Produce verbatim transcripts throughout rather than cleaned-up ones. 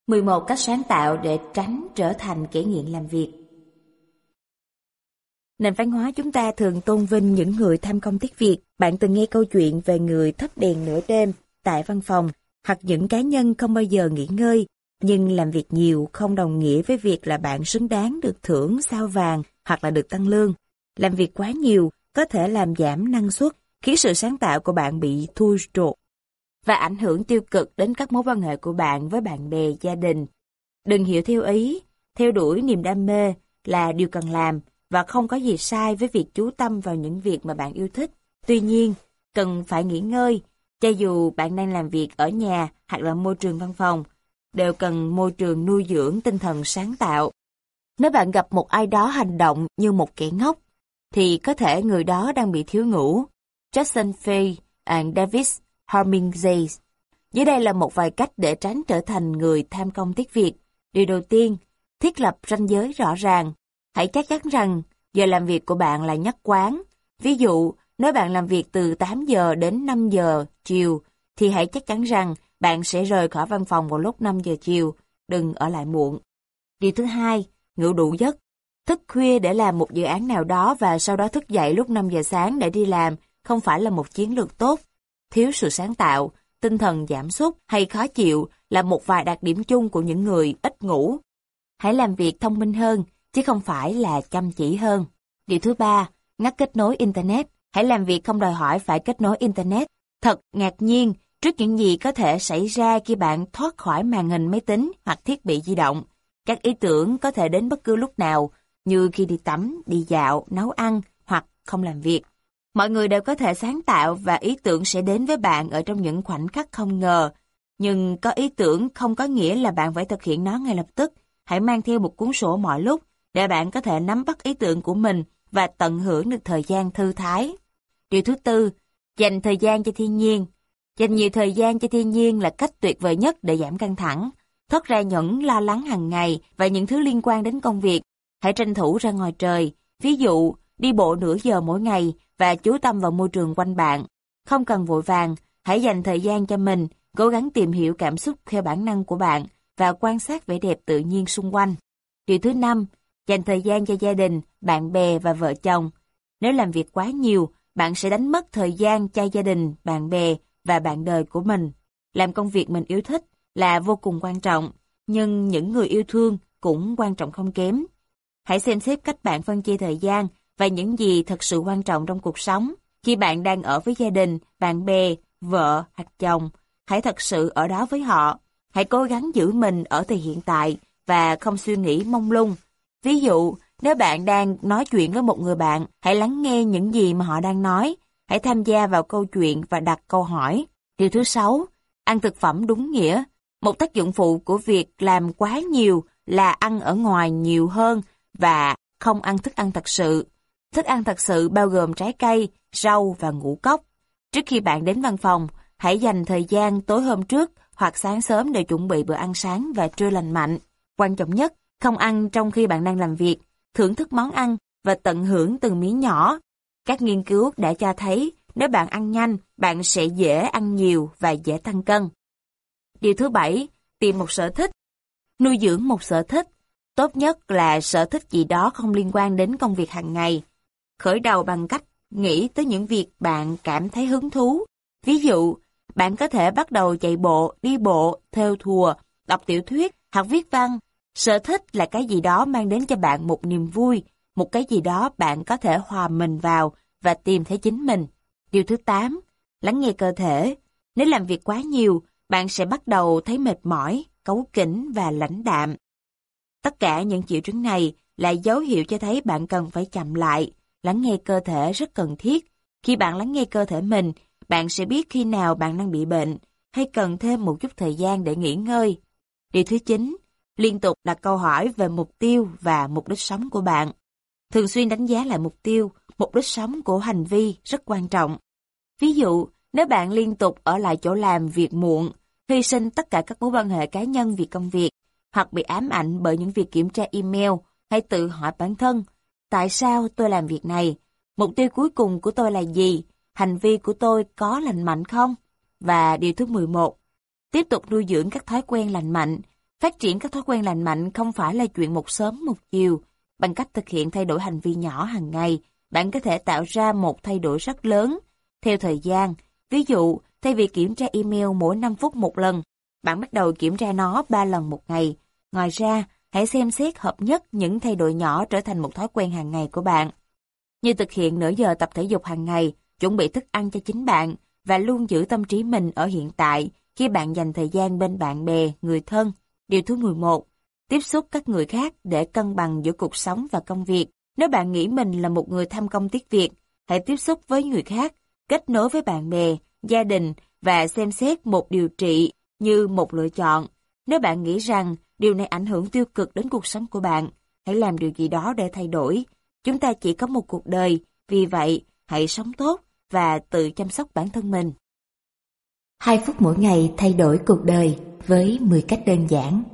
mười một cách sáng tạo để tránh trở thành kẻ nghiện làm việc. Nền văn hóa chúng ta thường tôn vinh những người tham công tiếc việc. Bạn từng nghe câu chuyện về người thắp đèn nửa đêm tại văn phòng, hoặc những cá nhân không bao giờ nghỉ ngơi, nhưng làm việc nhiều không đồng nghĩa với việc là bạn xứng đáng được thưởng sao vàng hoặc là được tăng lương. Làm việc quá nhiều có thể làm giảm năng suất, khiến sự sáng tạo của bạn bị thui chột và ảnh hưởng tiêu cực đến các mối quan hệ của bạn với bạn bè, gia đình. Đừng hiểu theo ý, theo đuổi niềm đam mê là điều cần làm, và không có gì sai với việc chú tâm vào những việc mà bạn yêu thích. Tuy nhiên, cần phải nghỉ ngơi, cho dù bạn đang làm việc ở nhà hoặc là môi trường văn phòng, đều cần môi trường nuôi dưỡng tinh thần sáng tạo. Nếu bạn gặp một ai đó hành động như một kẻ ngốc, thì có thể người đó đang bị thiếu ngủ. Jackson Fay and David Harmingay. Dưới đây là một vài cách để tránh trở thành người tham công tiếc việc. Điều đầu tiên, thiết lập ranh giới rõ ràng. Hãy chắc chắn rằng giờ làm việc của bạn là nhất quán. Ví dụ, nếu bạn làm việc từ tám giờ đến năm giờ chiều, thì hãy chắc chắn rằng bạn sẽ rời khỏi văn phòng vào lúc năm giờ chiều, đừng ở lại muộn. Điều thứ hai, ngủ đủ giấc. Thức khuya để làm một dự án nào đó và sau đó thức dậy lúc năm giờ sáng để đi làm không phải là một chiến lược tốt. Thiếu sự sáng tạo, tinh thần giảm sút hay khó chịu là một vài đặc điểm chung của những người ít ngủ. Hãy làm việc thông minh hơn, chứ không phải là chăm chỉ hơn. Điều thứ ba, ngắt kết nối Internet. Hãy làm việc không đòi hỏi phải kết nối Internet. Thật ngạc nhiên trước những gì có thể xảy ra khi bạn thoát khỏi màn hình máy tính hoặc thiết bị di động. Các ý tưởng có thể đến bất cứ lúc nào, như khi đi tắm, đi dạo, nấu ăn hoặc không làm việc. Mọi người đều có thể sáng tạo và ý tưởng sẽ đến với bạn ở trong những khoảnh khắc không ngờ. Nhưng có ý tưởng không có nghĩa là bạn phải thực hiện nó ngay lập tức. Hãy mang theo một cuốn sổ mọi lúc để bạn có thể nắm bắt ý tưởng của mình và tận hưởng được thời gian thư thái. Điều thứ tư, dành thời gian cho thiên nhiên. Dành nhiều thời gian cho thiên nhiên là cách tuyệt vời nhất để giảm căng thẳng, thoát ra những lo lắng hàng ngày và những thứ liên quan đến công việc. Hãy tranh thủ ra ngoài trời, ví dụ đi bộ nửa giờ mỗi ngày và chú tâm vào môi trường quanh bạn. Không cần vội vàng, hãy dành thời gian cho mình, cố gắng tìm hiểu cảm xúc theo bản năng của bạn và quan sát vẻ đẹp tự nhiên xung quanh. Điều thứ năm, dành thời gian cho gia đình, bạn bè và vợ chồng. Nếu làm việc quá nhiều, bạn sẽ đánh mất thời gian cho gia đình, bạn bè và bạn đời của mình. Làm công việc mình yêu thích là vô cùng quan trọng, nhưng những người yêu thương cũng quan trọng không kém. Hãy xem xét cách bạn phân chia thời gian và những gì thật sự quan trọng trong cuộc sống. Khi bạn đang ở với gia đình, bạn bè, vợ hoặc chồng, hãy thật sự ở đó với họ. Hãy cố gắng giữ mình ở thời hiện tại và không suy nghĩ mông lung. Ví dụ, nếu bạn đang nói chuyện với một người bạn, hãy lắng nghe những gì mà họ đang nói. Hãy tham gia vào câu chuyện và đặt câu hỏi. Điều thứ sáu, ăn thực phẩm đúng nghĩa. Một tác dụng phụ của việc làm quá nhiều là ăn ở ngoài nhiều hơn và không ăn thức ăn thật sự. Thức ăn thật sự bao gồm trái cây, rau và ngũ cốc. Trước khi bạn đến văn phòng, hãy dành thời gian tối hôm trước hoặc sáng sớm để chuẩn bị bữa ăn sáng và trưa lành mạnh. Quan trọng nhất, không ăn trong khi bạn đang làm việc, thưởng thức món ăn và tận hưởng từng miếng nhỏ. Các nghiên cứu đã cho thấy nếu bạn ăn nhanh, bạn sẽ dễ ăn nhiều và dễ tăng cân. Điều thứ bảy, tìm một sở thích. Nuôi dưỡng một sở thích. Tốt nhất là sở thích gì đó không liên quan đến công việc hàng ngày. Khởi đầu bằng cách nghĩ tới những việc bạn cảm thấy hứng thú. Ví dụ, bạn có thể bắt đầu chạy bộ, đi bộ, thêu thùa, đọc tiểu thuyết hoặc viết văn. Sở thích là cái gì đó mang đến cho bạn một niềm vui, một cái gì đó bạn có thể hòa mình vào và tìm thấy chính mình. Điều thứ tám, lắng nghe cơ thể. Nếu làm việc quá nhiều, bạn sẽ bắt đầu thấy mệt mỏi, cáu kỉnh và lãnh đạm. Tất cả những triệu chứng này là dấu hiệu cho thấy bạn cần phải chậm lại. Lắng nghe cơ thể rất cần thiết. Khi bạn lắng nghe cơ thể mình, bạn sẽ biết khi nào bạn đang bị bệnh hay cần thêm một chút thời gian để nghỉ ngơi. Điều thứ chín, liên tục đặt câu hỏi về mục tiêu và mục đích sống của bạn. Thường xuyên đánh giá lại mục tiêu, mục đích sống của hành vi rất quan trọng. Ví dụ, nếu bạn liên tục ở lại chỗ làm việc muộn, hy sinh tất cả các mối quan hệ cá nhân vì công việc, hoặc bị ám ảnh bởi những việc kiểm tra email, hãy tự hỏi bản thân, tại sao tôi làm việc này? Mục tiêu cuối cùng của tôi là gì? Hành vi của tôi có lành mạnh không? Và điều thứ mười một, tiếp tục nuôi dưỡng các thói quen lành mạnh. Phát triển các thói quen lành mạnh không phải là chuyện một sớm một chiều. Bằng cách thực hiện thay đổi hành vi nhỏ hàng ngày, bạn có thể tạo ra một thay đổi rất lớn. Theo thời gian, ví dụ, thay vì kiểm tra email mỗi năm phút một lần, bạn bắt đầu kiểm tra nó ba lần một ngày. Ngoài ra, hãy xem xét hợp nhất những thay đổi nhỏ trở thành một thói quen hàng ngày của bạn. Như thực hiện nửa giờ tập thể dục hàng ngày, chuẩn bị thức ăn cho chính bạn, và luôn giữ tâm trí mình ở hiện tại khi bạn dành thời gian bên bạn bè, người thân. Điều thứ mười một. Tiếp xúc các người khác để cân bằng giữa cuộc sống và công việc. Nếu bạn nghĩ mình là một người tham công tiếc việc, hãy tiếp xúc với người khác, kết nối với bạn bè, gia đình và xem xét một điều trị như một lựa chọn. Nếu bạn nghĩ rằng điều này ảnh hưởng tiêu cực đến cuộc sống của bạn, hãy làm điều gì đó để thay đổi. Chúng ta chỉ có một cuộc đời, vì vậy hãy sống tốt và tự chăm sóc bản thân mình. hai phút mỗi ngày thay đổi cuộc đời với mười cách đơn giản.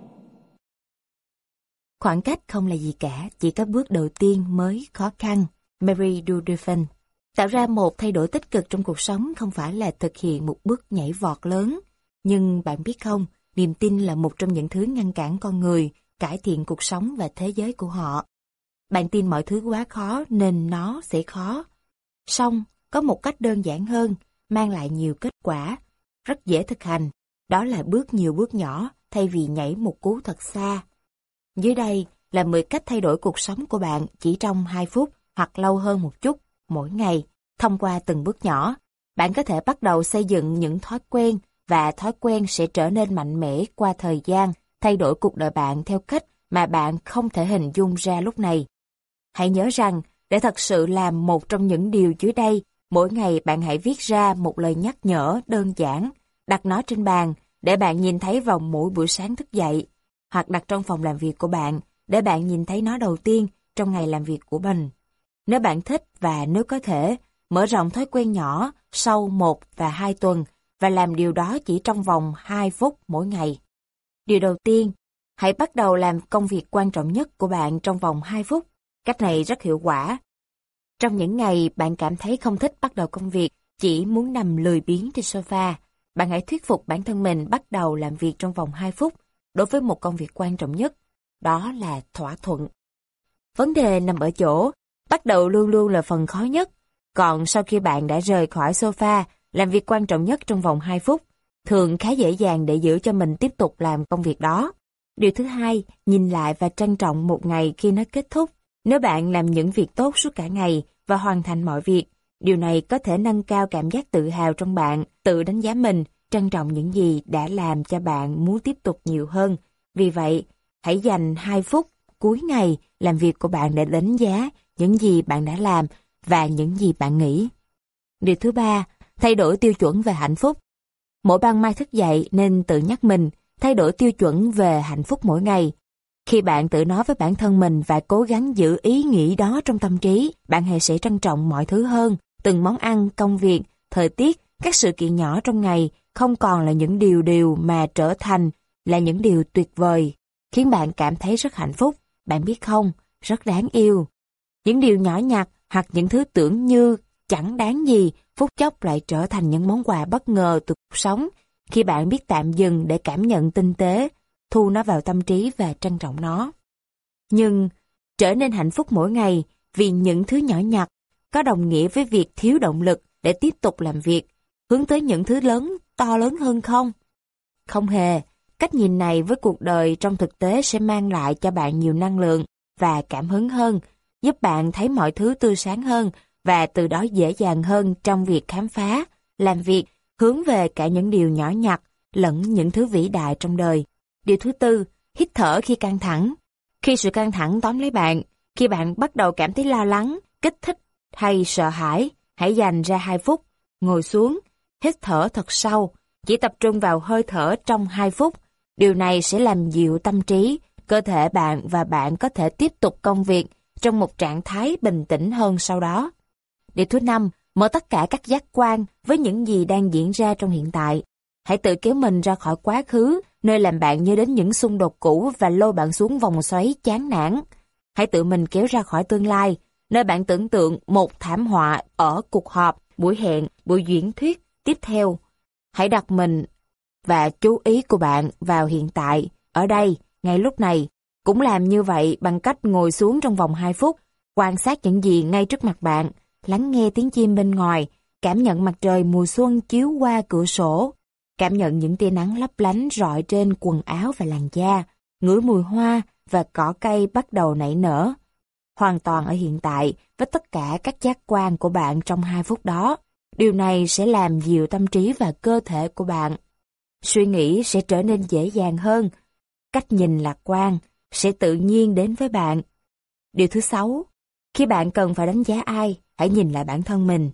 Khoảng cách không là gì cả, chỉ có bước đầu tiên mới khó khăn. Mary Dudefin. Tạo ra một thay đổi tích cực trong cuộc sống không phải là thực hiện một bước nhảy vọt lớn. Nhưng bạn biết không, niềm tin là một trong những thứ ngăn cản con người cải thiện cuộc sống và thế giới của họ. Bạn tin mọi thứ quá khó nên nó sẽ khó. Song, có một cách đơn giản hơn, mang lại nhiều kết quả, rất dễ thực hành. Đó là bước nhiều bước nhỏ thay vì nhảy một cú thật xa. Dưới đây là mười cách thay đổi cuộc sống của bạn chỉ trong hai phút hoặc lâu hơn một chút mỗi ngày. Thông qua từng bước nhỏ, bạn có thể bắt đầu xây dựng những thói quen và thói quen sẽ trở nên mạnh mẽ qua thời gian, thay đổi cuộc đời bạn theo cách mà bạn không thể hình dung ra lúc này. Hãy nhớ rằng, để thật sự làm một trong những điều dưới đây, mỗi ngày bạn hãy viết ra một lời nhắc nhở đơn giản, đặt nó trên bàn để bạn nhìn thấy vào mỗi buổi sáng thức dậy, hoặc đặt trong phòng làm việc của bạn để bạn nhìn thấy nó đầu tiên trong ngày làm việc của mình. Nếu bạn thích và nếu có thể, mở rộng thói quen nhỏ sau một và hai tuần và làm điều đó chỉ trong vòng hai phút mỗi ngày. Điều đầu tiên, hãy bắt đầu làm công việc quan trọng nhất của bạn trong vòng hai phút. Cách này rất hiệu quả. Trong những ngày bạn cảm thấy không thích bắt đầu công việc, chỉ muốn nằm lười biếng trên sofa, bạn hãy thuyết phục bản thân mình bắt đầu làm việc trong vòng hai phút đối với một công việc quan trọng nhất. Đó là thỏa thuận. Vấn đề nằm ở chỗ, bắt đầu luôn luôn là phần khó nhất. Còn sau khi bạn đã rời khỏi sofa, làm việc quan trọng nhất trong vòng hai phút, thường khá dễ dàng để giữ cho mình tiếp tục làm công việc đó. Điều thứ hai, nhìn lại và trân trọng một ngày khi nó kết thúc. Nếu bạn làm những việc tốt suốt cả ngày và hoàn thành mọi việc, điều này có thể nâng cao cảm giác tự hào trong bạn, tự đánh giá mình, trân trọng những gì đã làm cho bạn muốn tiếp tục nhiều hơn. Vì vậy, hãy dành hai phút cuối ngày làm việc của bạn để đánh giá những gì bạn đã làm và những gì bạn nghĩ. Điều thứ ba, thay đổi tiêu chuẩn về hạnh phúc. Mỗi ban mai thức dậy nên tự nhắc mình, thay đổi tiêu chuẩn về hạnh phúc mỗi ngày. Khi bạn tự nói với bản thân mình và cố gắng giữ ý nghĩ đó trong tâm trí, bạn hãy sẽ trân trọng mọi thứ hơn. Từng món ăn, công việc, thời tiết, các sự kiện nhỏ trong ngày không còn là những điều điều mà trở thành là những điều tuyệt vời, khiến bạn cảm thấy rất hạnh phúc. Bạn biết không, rất đáng yêu. Những điều nhỏ nhặt hoặc những thứ tưởng như chẳng đáng gì, phút chốc lại trở thành những món quà bất ngờ từ cuộc sống, khi bạn biết tạm dừng để cảm nhận tinh tế, thu nó vào tâm trí và trân trọng nó. Nhưng, trở nên hạnh phúc mỗi ngày vì những thứ nhỏ nhặt có đồng nghĩa với việc thiếu động lực để tiếp tục làm việc, hướng tới những thứ lớn, to lớn hơn không? Không hề, cách nhìn này với cuộc đời trong thực tế sẽ mang lại cho bạn nhiều năng lượng và cảm hứng hơn, giúp bạn thấy mọi thứ tươi sáng hơn và từ đó dễ dàng hơn trong việc khám phá, làm việc, hướng về cả những điều nhỏ nhặt lẫn những thứ vĩ đại trong đời. Điều thứ tư, hít thở khi căng thẳng. Khi sự căng thẳng tóm lấy bạn, khi bạn bắt đầu cảm thấy lo lắng, kích thích hay sợ hãi, hãy dành ra hai phút, ngồi xuống, hít thở thật sâu, chỉ tập trung vào hơi thở trong hai phút. Điều này sẽ làm dịu tâm trí, cơ thể bạn và bạn có thể tiếp tục công việc trong một trạng thái bình tĩnh hơn sau đó. Điều thứ năm, mở tất cả các giác quan với những gì đang diễn ra trong hiện tại. Hãy tự kéo mình ra khỏi quá khứ, nơi làm bạn nhớ đến những xung đột cũ và lôi bạn xuống vòng xoáy chán nản. Hãy tự mình kéo ra khỏi tương lai, nơi bạn tưởng tượng một thảm họa ở cuộc họp, buổi hẹn, buổi diễn thuyết tiếp theo. Hãy đặt mình và chú ý của bạn vào hiện tại, Ở đây, ngay lúc này, cũng làm như vậy bằng cách ngồi xuống trong vòng hai phút, quan sát những gì ngay trước mặt bạn, lắng nghe tiếng chim bên ngoài, cảm nhận mặt trời mùa xuân chiếu qua cửa sổ, cảm nhận những tia nắng lấp lánh rọi trên quần áo và làn da, ngửi mùi hoa và cỏ cây bắt đầu nảy nở. Hoàn toàn ở hiện tại với tất cả các giác quan của bạn trong hai phút đó. Điều này sẽ làm dịu tâm trí và cơ thể của bạn. Suy nghĩ sẽ trở nên dễ dàng hơn. Cách nhìn lạc quan sẽ tự nhiên đến với bạn. Điều thứ sáu, khi bạn cần phải đánh giá ai, hãy nhìn lại bản thân mình.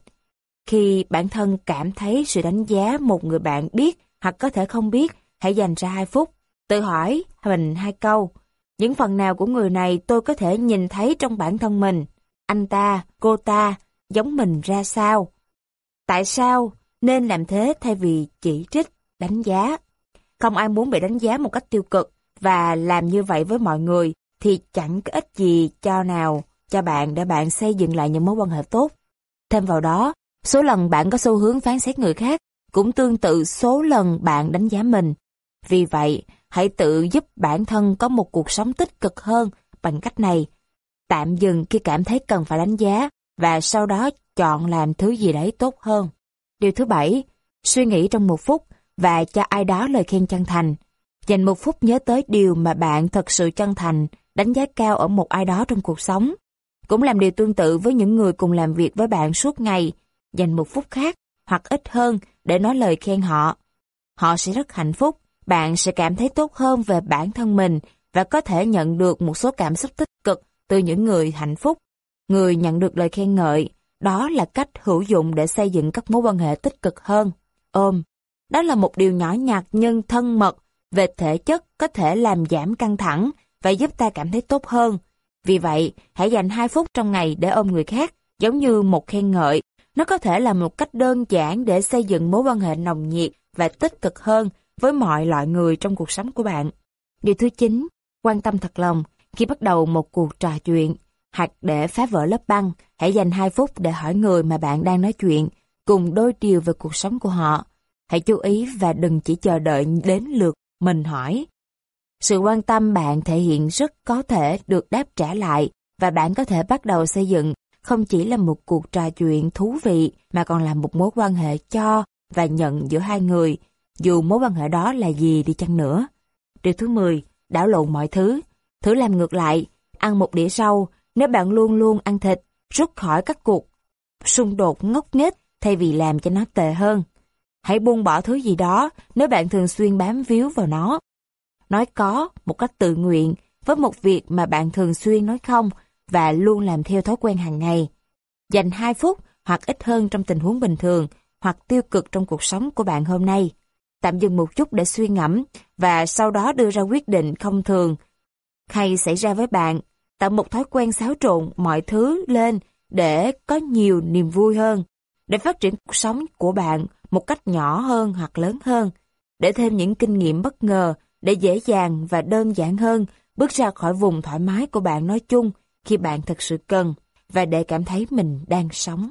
Khi bản thân cảm thấy sự đánh giá một người bạn biết hoặc có thể không biết, hãy dành ra hai phút, tự hỏi mình hai câu. Những phần nào của người này tôi có thể nhìn thấy trong bản thân mình? Anh ta, cô ta, giống mình ra sao? Tại sao nên làm thế thay vì chỉ trích, đánh giá? Không ai muốn bị đánh giá một cách tiêu cực, và làm như vậy với mọi người thì chẳng có ích gì cho nào cho bạn để bạn xây dựng lại những mối quan hệ tốt. Thêm vào đó, số lần bạn có xu hướng phán xét người khác cũng tương tự số lần bạn đánh giá mình. Vì vậy, hãy tự giúp bản thân có một cuộc sống tích cực hơn bằng cách này. Tạm dừng khi cảm thấy cần phải đánh giá và sau đó chọn làm thứ gì đấy tốt hơn. Điều thứ bảy, suy nghĩ trong một phút và cho ai đó lời khen chân thành. Dành một phút nhớ tới điều mà bạn thật sự chân thành, đánh giá cao ở một ai đó trong cuộc sống. Cũng làm điều tương tự với những người cùng làm việc với bạn suốt ngày. Dành một phút khác hoặc ít hơn để nói lời khen họ. Họ sẽ rất hạnh phúc, bạn sẽ cảm thấy tốt hơn về bản thân mình và có thể nhận được một số cảm xúc tích cực từ những người hạnh phúc. Người nhận được lời khen ngợi, đó là cách hữu dụng để xây dựng các mối quan hệ tích cực hơn. Ôm, đó là một điều nhỏ nhặt nhưng thân mật về thể chất có thể làm giảm căng thẳng và giúp ta cảm thấy tốt hơn. Vì vậy, hãy dành hai phút trong ngày để ôm người khác, giống như một khen ngợi. Nó có thể là một cách đơn giản để xây dựng mối quan hệ nồng nhiệt và tích cực hơn với mọi loại người trong cuộc sống của bạn. Điều thứ chín, quan tâm thật lòng khi bắt đầu một cuộc trò chuyện. Hoặc để phá vỡ lớp băng, hãy dành hai phút để hỏi người mà bạn đang nói chuyện, cùng đôi điều về cuộc sống của họ. Hãy chú ý và đừng chỉ chờ đợi đến lượt mình hỏi. Sự quan tâm bạn thể hiện rất có thể được đáp trả lại, và bạn có thể bắt đầu xây dựng không chỉ là một cuộc trò chuyện thú vị mà còn là một mối quan hệ cho và nhận giữa hai người, dù mối quan hệ đó là gì đi chăng nữa. Điều thứ mười, đảo lộn mọi thứ. Thử làm ngược lại, ăn một đĩa rau nếu bạn luôn luôn ăn thịt, rút khỏi các cuộc xung đột ngốc nghếch thay vì làm cho nó tệ hơn. Hãy buông bỏ thứ gì đó nếu bạn thường xuyên bám víu vào nó. Nói có một cách tự nguyện với một việc mà bạn thường xuyên nói không và luôn làm theo thói quen hàng ngày. Dành hai phút hoặc ít hơn trong tình huống bình thường hoặc tiêu cực trong cuộc sống của bạn hôm nay. Tạm dừng một chút để suy ngẫm và sau đó đưa ra quyết định không thường hay xảy ra với bạn. Tạo một thói quen xáo trộn mọi thứ lên để có nhiều niềm vui hơn, để phát triển cuộc sống của bạn một cách nhỏ hơn hoặc lớn hơn, để thêm những kinh nghiệm bất ngờ, để dễ dàng và đơn giản hơn bước ra khỏi vùng thoải mái của bạn nói chung khi bạn thực sự cần, và để cảm thấy mình đang sống.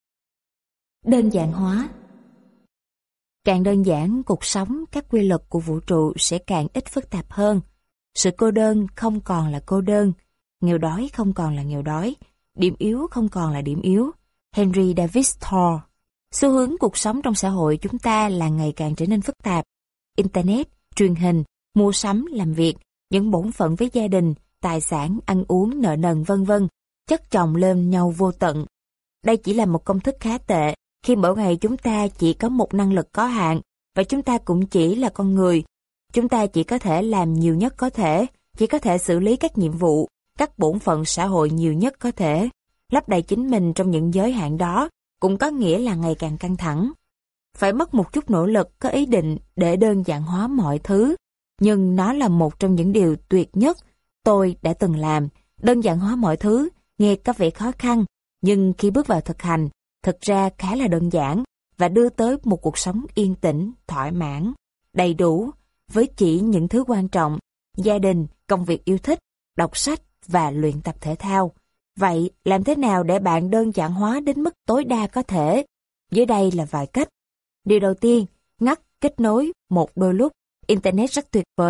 Đơn giản hóa. Càng đơn giản cuộc sống, các quy luật của vũ trụ sẽ càng ít phức tạp hơn. Sự cô đơn không còn là cô đơn, nghèo đói không còn là nghèo đói, điểm yếu không còn là điểm yếu. Henry David Thoreau. Xu hướng cuộc sống trong xã hội chúng ta là ngày càng trở nên phức tạp. Internet, truyền hình, mua sắm, làm việc, những bổn phận với gia đình, tài sản, ăn uống, nợ nần vân vân chất chồng lên nhau vô tận. Đây chỉ là một công thức khá tệ khi mỗi ngày chúng ta chỉ có một năng lực có hạn và chúng ta cũng chỉ là con người. Chúng ta chỉ có thể làm nhiều nhất có thể, chỉ có thể xử lý các nhiệm vụ, các bổn phận xã hội nhiều nhất có thể. Lấp đầy chính mình trong những giới hạn đó cũng có nghĩa là ngày càng căng thẳng. Phải mất một chút nỗ lực có ý định để đơn giản hóa mọi thứ, nhưng nó là một trong những điều tuyệt nhất tôi đã từng làm. Đơn giản hóa mọi thứ nghe có vẻ khó khăn, nhưng khi bước vào thực hành, thực ra khá là đơn giản và đưa tới một cuộc sống yên tĩnh, thỏa mãn, đầy đủ với chỉ những thứ quan trọng: gia đình, công việc yêu thích, đọc sách và luyện tập thể thao. Vậy, làm thế nào để bạn đơn giản hóa đến mức tối đa có thể? Dưới đây là vài cách. Điều đầu tiên, ngắt kết nối một đôi lúc. Internet rất tuyệt vời,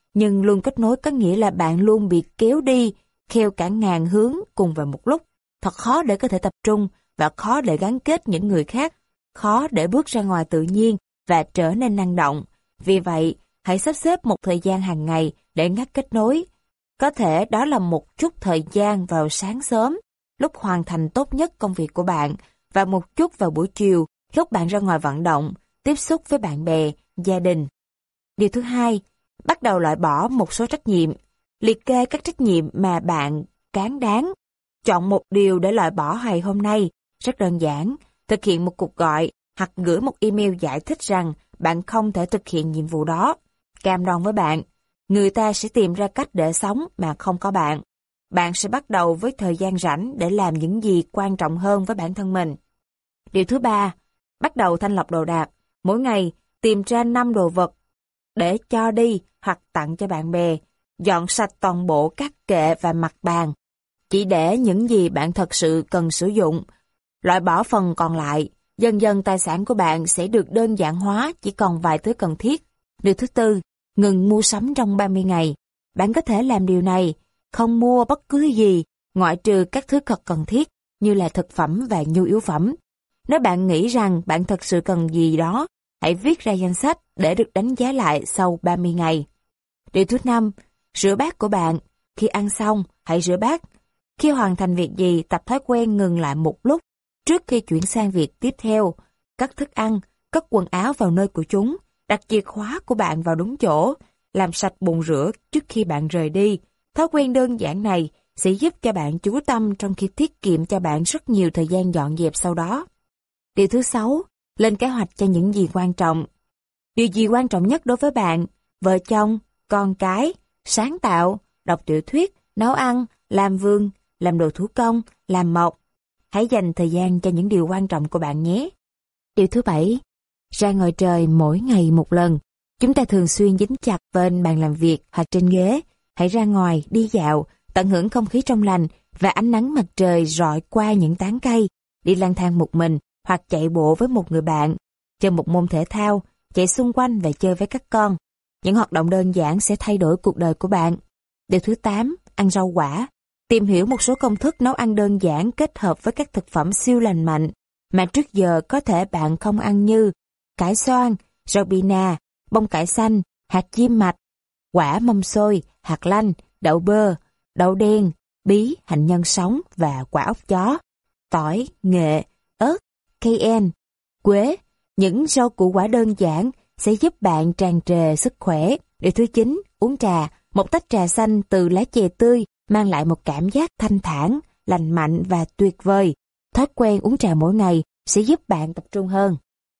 nhưng luôn kết nối có nghĩa là bạn luôn bị kéo đi theo cả ngàn hướng cùng vào một lúc. Thật khó để có thể tập trung và khó để gắn kết những người khác, khó để bước ra ngoài tự nhiên và trở nên năng động. Vì vậy, hãy sắp xếp một thời gian hàng ngày để ngắt kết nối. Có thể đó là một chút thời gian vào sáng sớm, lúc hoàn thành tốt nhất công việc của bạn, và một chút vào buổi chiều, lúc bạn ra ngoài vận động, tiếp xúc với bạn bè, gia đình. Điều thứ hai, bắt đầu loại bỏ một số trách nhiệm. Liệt kê các trách nhiệm mà bạn cán đáng. Chọn một điều để loại bỏ ngày hôm nay. Rất đơn giản, thực hiện một cuộc gọi hoặc gửi một email giải thích rằng bạn không thể thực hiện nhiệm vụ đó. Cam đoan với bạn, người ta sẽ tìm ra cách để sống mà không có bạn. Bạn sẽ bắt đầu với thời gian rảnh để làm những gì quan trọng hơn với bản thân mình. Điều thứ ba, bắt đầu thanh lọc đồ đạc. Mỗi ngày, tìm ra năm đồ vật để cho đi hoặc tặng cho bạn bè. Dọn sạch toàn bộ các kệ và mặt bàn. Chỉ để những gì bạn thật sự cần sử dụng. Loại bỏ phần còn lại. Dần dần tài sản của bạn sẽ được đơn giản hóa, chỉ còn vài thứ cần thiết. Điều thứ tư, ngừng mua sắm trong ba mươi ngày. Bạn có thể làm điều này, không mua bất cứ gì, ngoại trừ các thứ thật cần thiết, như là thực phẩm và nhu yếu phẩm. Nếu bạn nghĩ rằng bạn thật sự cần gì đó, hãy viết ra danh sách để được đánh giá lại sau ba mươi ngày. Điều thứ năm, rửa bát của bạn. Khi ăn xong, hãy rửa bát. Khi hoàn thành việc gì, tập thói quen ngừng lại một lúc trước khi chuyển sang việc tiếp theo. Cất thức ăn, cất quần áo vào nơi của chúng, đặt chìa khóa của bạn vào đúng chỗ, làm sạch bồn rửa trước khi bạn rời đi. Thói quen đơn giản này sẽ giúp cho bạn chú tâm trong khi tiết kiệm cho bạn rất nhiều thời gian dọn dẹp sau đó. Điều thứ sáu, lên kế hoạch cho những gì quan trọng. Điều gì quan trọng nhất đối với bạn? Vợ chồng, con cái, sáng tạo, đọc tiểu thuyết, nấu ăn, làm vườn, làm đồ thủ công, làm mộc. Hãy dành thời gian cho những điều quan trọng của bạn nhé. Điều thứ bảy, ra ngoài trời mỗi ngày một lần. Chúng ta thường xuyên dính chặt bên bàn làm việc hoặc trên ghế. Hãy ra ngoài, đi dạo, tận hưởng không khí trong lành và ánh nắng mặt trời rọi qua những tán cây. Đi lang thang một mình hoặc chạy bộ với một người bạn. Chơi một môn thể thao, chạy xung quanh và chơi với các con. Những hoạt động đơn giản sẽ thay đổi cuộc đời của bạn. Điều thứ tám, ăn rau quả. Tìm hiểu một số công thức nấu ăn đơn giản kết hợp với các thực phẩm siêu lành mạnh mà trước giờ có thể bạn không ăn, như cải xoan, rau bina, bông cải xanh, hạt diêm mạch, quả mâm xôi, hạt lanh, đậu bơ, đậu đen, bí, hạnh nhân sống và quả ốc chó, tỏi, nghệ, ớt, cayenne, quế. Những rau củ quả đơn giản sẽ giúp bạn tràn trề sức khỏe. Điều thứ chín, uống trà. Một tách trà xanh từ lá chè tươi mang lại một cảm giác thanh thản, lành mạnh và tuyệt vời. Thói quen uống trà mỗi ngày sẽ giúp bạn tập trung hơn.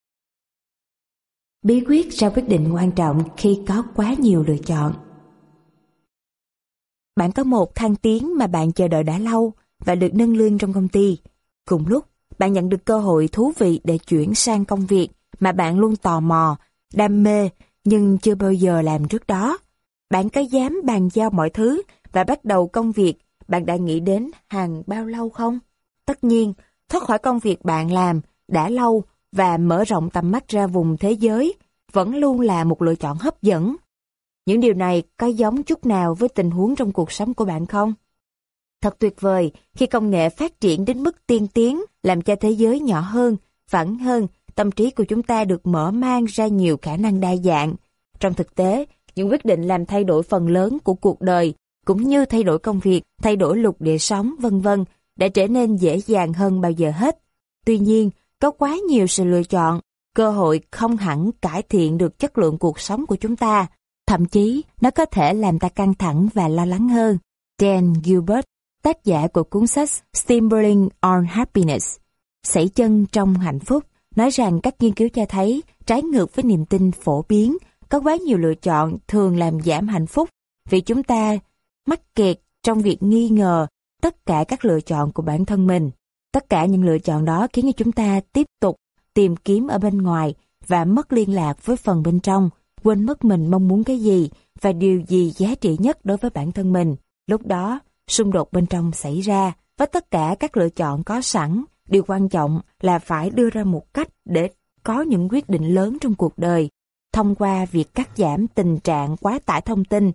Bí quyết ra quyết định quan trọng khi có quá nhiều lựa chọn. Bạn có một thăng tiến mà bạn chờ đợi đã lâu và được nâng lương trong công ty. Cùng lúc, bạn nhận được cơ hội thú vị để chuyển sang công việc mà bạn luôn tò mò, đam mê nhưng chưa bao giờ làm trước đó. Bạn có dám bàn giao mọi thứ và bắt đầu công việc bạn đã nghĩ đến hàng bao lâu không? Tất nhiên, thoát khỏi công việc bạn làm đã lâu và mở rộng tầm mắt ra vùng thế giới vẫn luôn là một lựa chọn hấp dẫn. Những điều này có giống chút nào với tình huống trong cuộc sống của bạn không? Thật tuyệt vời khi công nghệ phát triển đến mức tiên tiến, làm cho thế giới nhỏ hơn, phẳng hơn, tâm trí của chúng ta được mở mang ra nhiều khả năng đa dạng. Trong thực tế, những quyết định làm thay đổi phần lớn của cuộc đời, cũng như thay đổi công việc, thay đổi lục địa sống, vân vân, đã trở nên dễ dàng hơn bao giờ hết. Tuy nhiên, có quá nhiều sự lựa chọn, cơ hội không hẳn cải thiện được chất lượng cuộc sống của chúng ta. Thậm chí, nó có thể làm ta căng thẳng và lo lắng hơn. Dan Gilbert, tác giả của cuốn sách Stumbling on Happiness, Sẩy chân trong hạnh phúc, nói rằng các nghiên cứu cho thấy, trái ngược với niềm tin phổ biến, có quá nhiều lựa chọn thường làm giảm hạnh phúc vì chúng ta mắc kẹt trong việc nghi ngờ tất cả các lựa chọn của bản thân mình. Tất cả những lựa chọn đó khiến cho chúng ta tiếp tục tìm kiếm ở bên ngoài và mất liên lạc với phần bên trong, quên mất mình mong muốn cái gì và điều gì giá trị nhất đối với bản thân mình. Lúc đó, xung đột bên trong xảy ra. Với tất cả các lựa chọn có sẵn, điều quan trọng là phải đưa ra một cách để có những quyết định lớn trong cuộc đời, thông qua việc cắt giảm tình trạng quá tải thông tin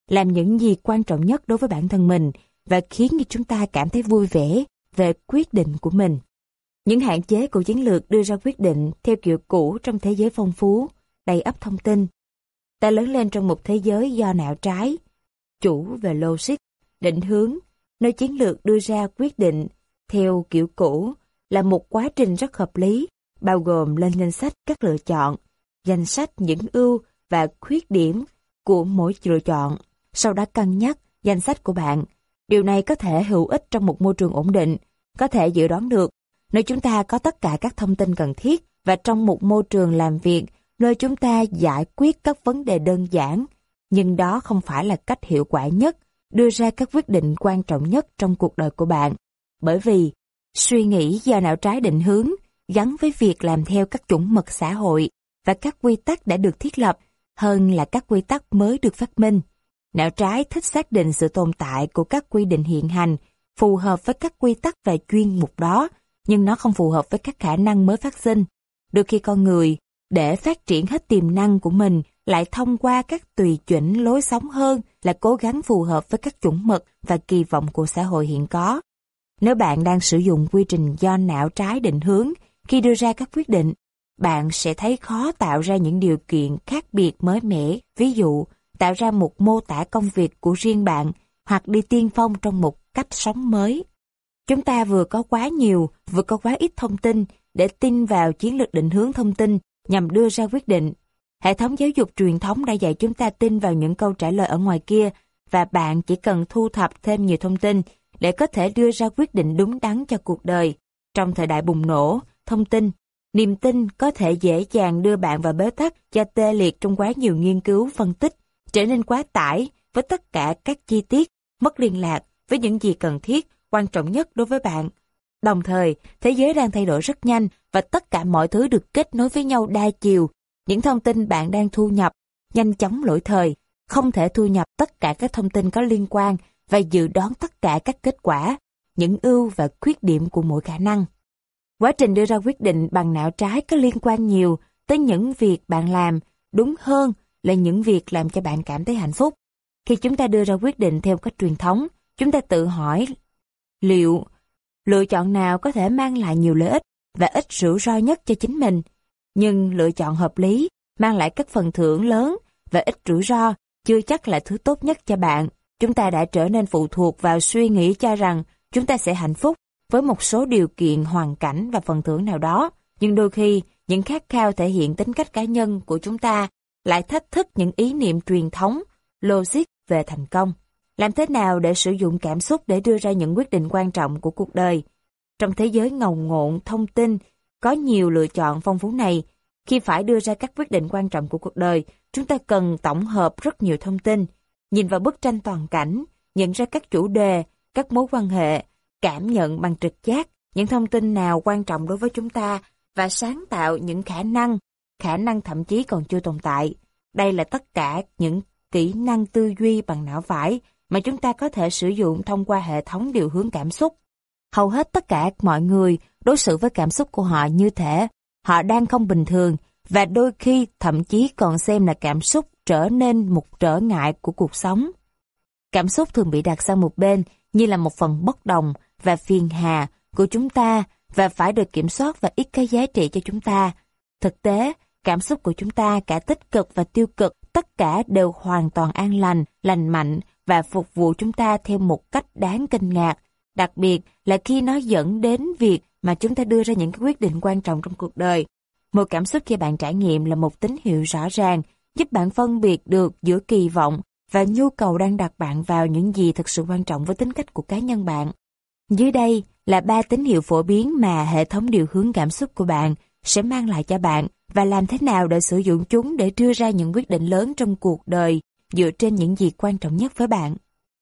làm những gì quan trọng nhất đối với bản thân mình và khiến cho chúng ta cảm thấy vui vẻ về quyết định của mình. Những hạn chế của chiến lược đưa ra quyết định theo kiểu cũ trong thế giới phong phú, đầy ắp thông tin. Ta lớn lên trong một thế giới do não trái, chủ về logic, định hướng, nơi chiến lược đưa ra quyết định theo kiểu cũ là một quá trình rất hợp lý, bao gồm lên danh sách các lựa chọn, danh sách những ưu và khuyết điểm của mỗi lựa chọn, sau đó cân nhắc danh sách của bạn. Điều này có thể hữu ích trong một môi trường ổn định, có thể dự đoán được, nơi chúng ta có tất cả các thông tin cần thiết và trong một môi trường làm việc nơi chúng ta giải quyết các vấn đề đơn giản, nhưng đó không phải là cách hiệu quả nhất đưa ra các quyết định quan trọng nhất trong cuộc đời của bạn. Bởi vì, suy nghĩ do não trái định hướng gắn với việc làm theo các chuẩn mực xã hội và các quy tắc đã được thiết lập hơn là các quy tắc mới được phát minh. Não trái thích xác định sự tồn tại của các quy định hiện hành phù hợp với các quy tắc và chuyên mục đó, nhưng nó không phù hợp với các khả năng mới phát sinh. Đôi khi con người, để phát triển hết tiềm năng của mình, lại thông qua các tùy chỉnh lối sống hơn là cố gắng phù hợp với các chuẩn mực và kỳ vọng của xã hội hiện có. Nếu bạn đang sử dụng quy trình do não trái định hướng khi đưa ra các quyết định, bạn sẽ thấy khó tạo ra những điều kiện khác biệt mới mẻ, ví dụ tạo ra một mô tả công việc của riêng bạn hoặc đi tiên phong trong một cách sống mới. Chúng ta vừa có quá nhiều, vừa có quá ít thông tin để tin vào chiến lược định hướng thông tin nhằm đưa ra quyết định. Hệ thống giáo dục truyền thống đã dạy chúng ta tin vào những câu trả lời ở ngoài kia và bạn chỉ cần thu thập thêm nhiều thông tin để có thể đưa ra quyết định đúng đắn cho cuộc đời. Trong thời đại bùng nổ, thông tin, niềm tin có thể dễ dàng đưa bạn vào bế tắc do tê liệt trong quá nhiều nghiên cứu phân tích, trở nên quá tải với tất cả các chi tiết, mất liên lạc với những gì cần thiết, quan trọng nhất đối với bạn. Đồng thời, thế giới đang thay đổi rất nhanh và tất cả mọi thứ được kết nối với nhau đa chiều. Những thông tin bạn đang thu nhập nhanh chóng lỗi thời, không thể thu nhập tất cả các thông tin có liên quan và dự đoán tất cả các kết quả, những ưu và khuyết điểm của mỗi khả năng. Quá trình đưa ra quyết định bằng não trái có liên quan nhiều tới những việc bạn làm, đúng hơn là những việc làm cho bạn cảm thấy hạnh phúc. Khi chúng ta đưa ra quyết định theo cách truyền thống, chúng ta tự hỏi liệu lựa chọn nào có thể mang lại nhiều lợi ích và ít rủi ro nhất cho chính mình. Nhưng lựa chọn hợp lý, mang lại các phần thưởng lớn và ít rủi ro chưa chắc là thứ tốt nhất cho bạn. Chúng ta đã trở nên phụ thuộc vào suy nghĩ cho rằng chúng ta sẽ hạnh phúc với một số điều kiện, hoàn cảnh và phần thưởng nào đó. Nhưng đôi khi, những khát khao thể hiện tính cách cá nhân của chúng ta lại thách thức những ý niệm truyền thống, logic về thành công. Làm thế nào để sử dụng cảm xúc để đưa ra những quyết định quan trọng của cuộc đời? Trong thế giới ngầu ngộn thông tin, có nhiều lựa chọn phong phú này, khi phải đưa ra các quyết định quan trọng của cuộc đời, chúng ta cần tổng hợp rất nhiều thông tin, nhìn vào bức tranh toàn cảnh, nhận ra các chủ đề, các mối quan hệ, cảm nhận bằng trực giác những thông tin nào quan trọng đối với chúng ta và sáng tạo những khả năng, khả năng thậm chí còn chưa tồn tại. Đây là tất cả những kỹ năng tư duy bằng não phải mà chúng ta có thể sử dụng thông qua hệ thống điều hướng cảm xúc. Hầu hết tất cả mọi người đối xử với cảm xúc của họ như thể họ đang không bình thường và đôi khi thậm chí còn xem là cảm xúc trở nên một trở ngại của cuộc sống. Cảm xúc thường bị đặt sang một bên như là một phần bất đồng và phiền hà của chúng ta và phải được kiểm soát và ít cái giá trị cho chúng ta. Thực tế, cảm xúc của chúng ta cả tích cực và tiêu cực, tất cả đều hoàn toàn an lành, lành mạnh và phục vụ chúng ta theo một cách đáng kinh ngạc, đặc biệt là khi nó dẫn đến việc mà chúng ta đưa ra những cái quyết định quan trọng trong cuộc đời. Một cảm xúc khi bạn trải nghiệm là một tín hiệu rõ ràng, giúp bạn phân biệt được giữa kỳ vọng và nhu cầu đang đặt bạn vào những gì thực sự quan trọng với tính cách của cá nhân bạn. Dưới đây là ba tín hiệu phổ biến mà hệ thống điều hướng cảm xúc của bạn sẽ mang lại cho bạn và làm thế nào để sử dụng chúng để đưa ra những quyết định lớn trong cuộc đời dựa trên những gì quan trọng nhất với bạn.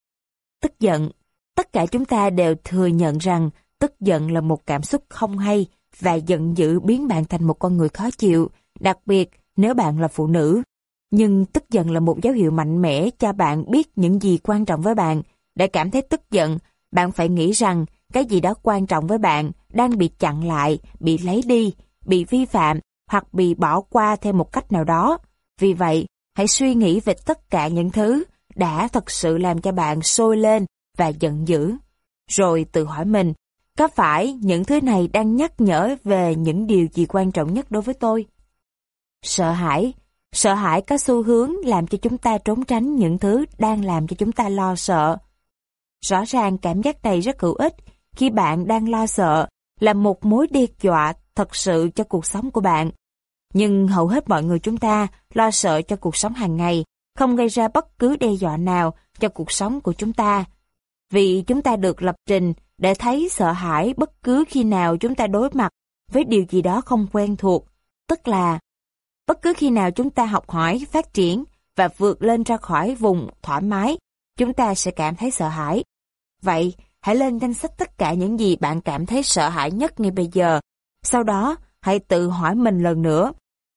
Tức giận. Tất cả chúng ta đều thừa nhận rằng tức giận là một cảm xúc không hay và giận dữ biến bạn thành một con người khó chịu, đặc biệt nếu bạn là phụ nữ. Nhưng tức giận là một dấu hiệu mạnh mẽ cho bạn biết những gì quan trọng với bạn. Để cảm thấy tức giận, bạn phải nghĩ rằng cái gì đó quan trọng với bạn đang bị chặn lại, bị lấy đi, bị vi phạm hoặc bị bỏ qua theo một cách nào đó. Vì vậy, hãy suy nghĩ về tất cả những thứ đã thật sự làm cho bạn sôi lên và giận dữ. Rồi tự hỏi mình, có phải những thứ này đang nhắc nhở về những điều gì quan trọng nhất đối với tôi? Sợ hãi. Sợ hãi có xu hướng làm cho chúng ta trốn tránh những thứ đang làm cho chúng ta lo sợ. Rõ ràng cảm giác này rất hữu ích khi bạn đang lo sợ, là một mối đe dọa thật sự cho cuộc sống của bạn. Nhưng hầu hết mọi người chúng ta lo sợ cho cuộc sống hàng ngày, không gây ra bất cứ đe dọa nào cho cuộc sống của chúng ta. Vì chúng ta được lập trình để thấy sợ hãi bất cứ khi nào chúng ta đối mặt với điều gì đó không quen thuộc, tức là bất cứ khi nào chúng ta học hỏi, phát triển và vượt lên ra khỏi vùng thoải mái, chúng ta sẽ cảm thấy sợ hãi. Vậy, hãy lên danh sách tất cả những gì bạn cảm thấy sợ hãi nhất ngay bây giờ. Sau đó, hãy tự hỏi mình lần nữa.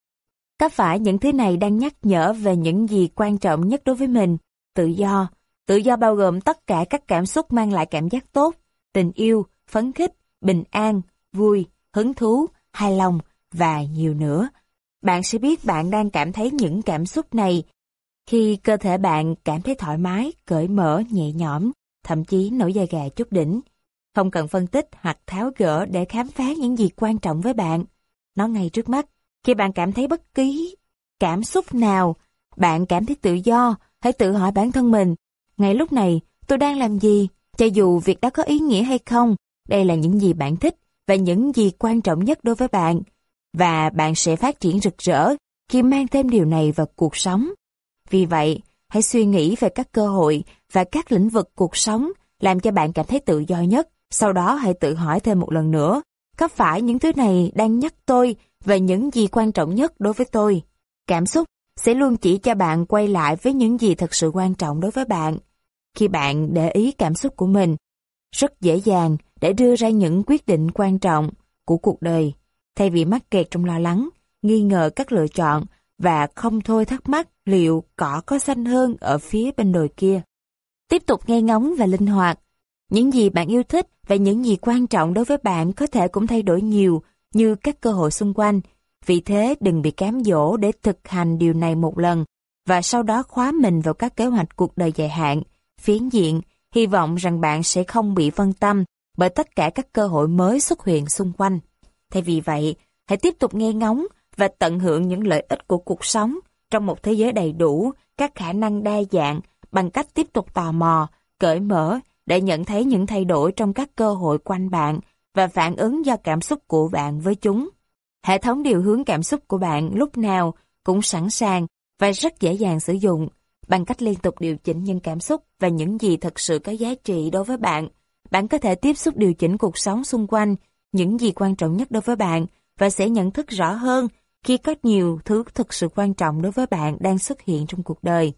Có phải những thứ này đang nhắc nhở về những gì quan trọng nhất đối với mình? Tự do. Tự do bao gồm tất cả các cảm xúc mang lại cảm giác tốt, tình yêu, phấn khích, bình an, vui, hứng thú, hài lòng và nhiều nữa. Bạn sẽ biết bạn đang cảm thấy những cảm xúc này khi cơ thể bạn cảm thấy thoải mái, cởi mở, nhẹ nhõm, thậm chí nổi da gà chút đỉnh. Không cần phân tích hoặc tháo gỡ để khám phá những gì quan trọng với bạn. Nó ngay trước mắt. Khi bạn cảm thấy bất kỳ cảm xúc nào, bạn cảm thấy tự do, hãy tự hỏi bản thân mình, ngay lúc này tôi đang làm gì? Cho dù việc đó có ý nghĩa hay không, đây là những gì bạn thích và những gì quan trọng nhất đối với bạn. Và bạn sẽ phát triển rực rỡ khi mang thêm điều này vào cuộc sống. Vì vậy, hãy suy nghĩ về các cơ hội và các lĩnh vực cuộc sống làm cho bạn cảm thấy tự do nhất. Sau đó hãy tự hỏi thêm một lần nữa, có phải những thứ này đang nhắc tôi về những gì quan trọng nhất đối với tôi? Cảm xúc sẽ luôn chỉ cho bạn quay lại với những gì thật sự quan trọng đối với bạn. Khi bạn để ý cảm xúc của mình, rất dễ dàng để đưa ra những quyết định quan trọng của cuộc đời, thay vì mắc kẹt trong lo lắng, nghi ngờ các lựa chọn và không thôi thắc mắc liệu cỏ có xanh hơn ở phía bên đồi kia. Tiếp tục nghe ngóng và linh hoạt. Những gì bạn yêu thích và những gì quan trọng đối với bạn có thể cũng thay đổi nhiều như các cơ hội xung quanh. Vì thế đừng bị cám dỗ để thực hành điều này một lần và sau đó khóa mình vào các kế hoạch cuộc đời dài hạn, phiến diện, hy vọng rằng bạn sẽ không bị phân tâm bởi tất cả các cơ hội mới xuất hiện xung quanh. Thay vì vậy, hãy tiếp tục nghe ngóng và tận hưởng những lợi ích của cuộc sống trong một thế giới đầy đủ các khả năng đa dạng bằng cách tiếp tục tò mò, cởi mở để nhận thấy những thay đổi trong các cơ hội quanh bạn và phản ứng do cảm xúc của bạn với chúng. Hệ thống điều hướng cảm xúc của bạn lúc nào cũng sẵn sàng và rất dễ dàng sử dụng. Bằng cách liên tục điều chỉnh những cảm xúc và những gì thật sự có giá trị đối với bạn, bạn có thể tiếp xúc điều chỉnh cuộc sống xung quanh, những gì quan trọng nhất đối với bạn và sẽ nhận thức rõ hơn khi có nhiều thứ thực sự quan trọng đối với bạn đang xuất hiện trong cuộc đời.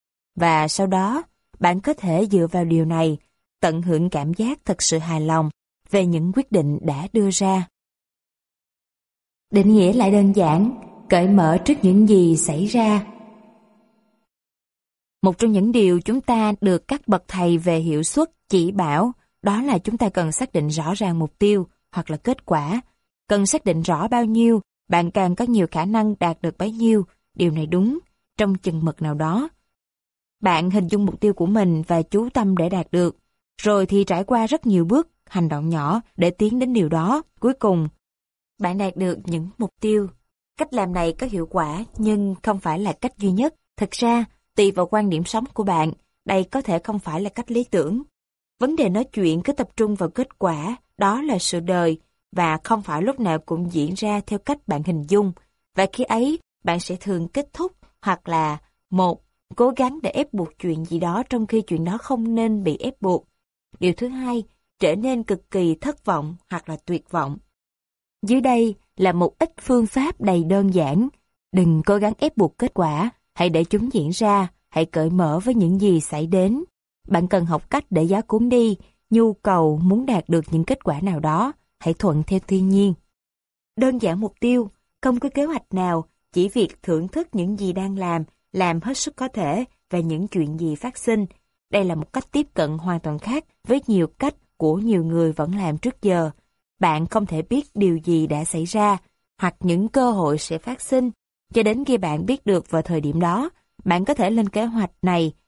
Và sau đó, bạn có thể dựa vào điều này, tận hưởng cảm giác thật sự hài lòng về những quyết định đã đưa ra. Định nghĩa lại đơn giản, cởi mở trước những gì xảy ra. Một trong những điều chúng ta được các bậc thầy về hiệu suất chỉ bảo đó là chúng ta cần xác định rõ ràng mục tiêu hoặc là kết quả. Cần xác định rõ bao nhiêu, bạn càng có nhiều khả năng đạt được bấy nhiêu. Điều này đúng trong chừng mực nào đó. Bạn hình dung mục tiêu của mình và chú tâm để đạt được. Rồi thì trải qua rất nhiều bước, hành động nhỏ để tiến đến điều đó. Cuối cùng, bạn đạt được những mục tiêu. Cách làm này có hiệu quả nhưng không phải là cách duy nhất. Thực ra, tùy vào quan điểm sống của bạn, đây có thể không phải là cách lý tưởng. Vấn đề nói chuyện cứ tập trung vào kết quả, đó là sự đời, và không phải lúc nào cũng diễn ra theo cách bạn hình dung. Và khi ấy, bạn sẽ thường kết thúc hoặc là một, cố gắng để ép buộc chuyện gì đó trong khi chuyện đó không nên bị ép buộc. Điều thứ hai, trở nên cực kỳ thất vọng hoặc là tuyệt vọng. Dưới đây là một ít phương pháp đầy đơn giản. Đừng cố gắng ép buộc kết quả, hãy để chúng diễn ra, hãy cởi mở với những gì xảy đến. Bạn cần học cách để gió cuốn đi, nhu cầu muốn đạt được những kết quả nào đó, hãy thuận theo thiên nhiên. Đơn giản mục tiêu, không có kế hoạch nào, chỉ việc thưởng thức những gì đang làm, làm hết sức có thể và những chuyện gì phát sinh. Đây là một cách tiếp cận hoàn toàn khác với nhiều cách của nhiều người vẫn làm trước giờ. Bạn không thể biết điều gì đã xảy ra hoặc những cơ hội sẽ phát sinh cho đến khi bạn biết được vào thời điểm đó. Bạn có thể lên kế hoạch này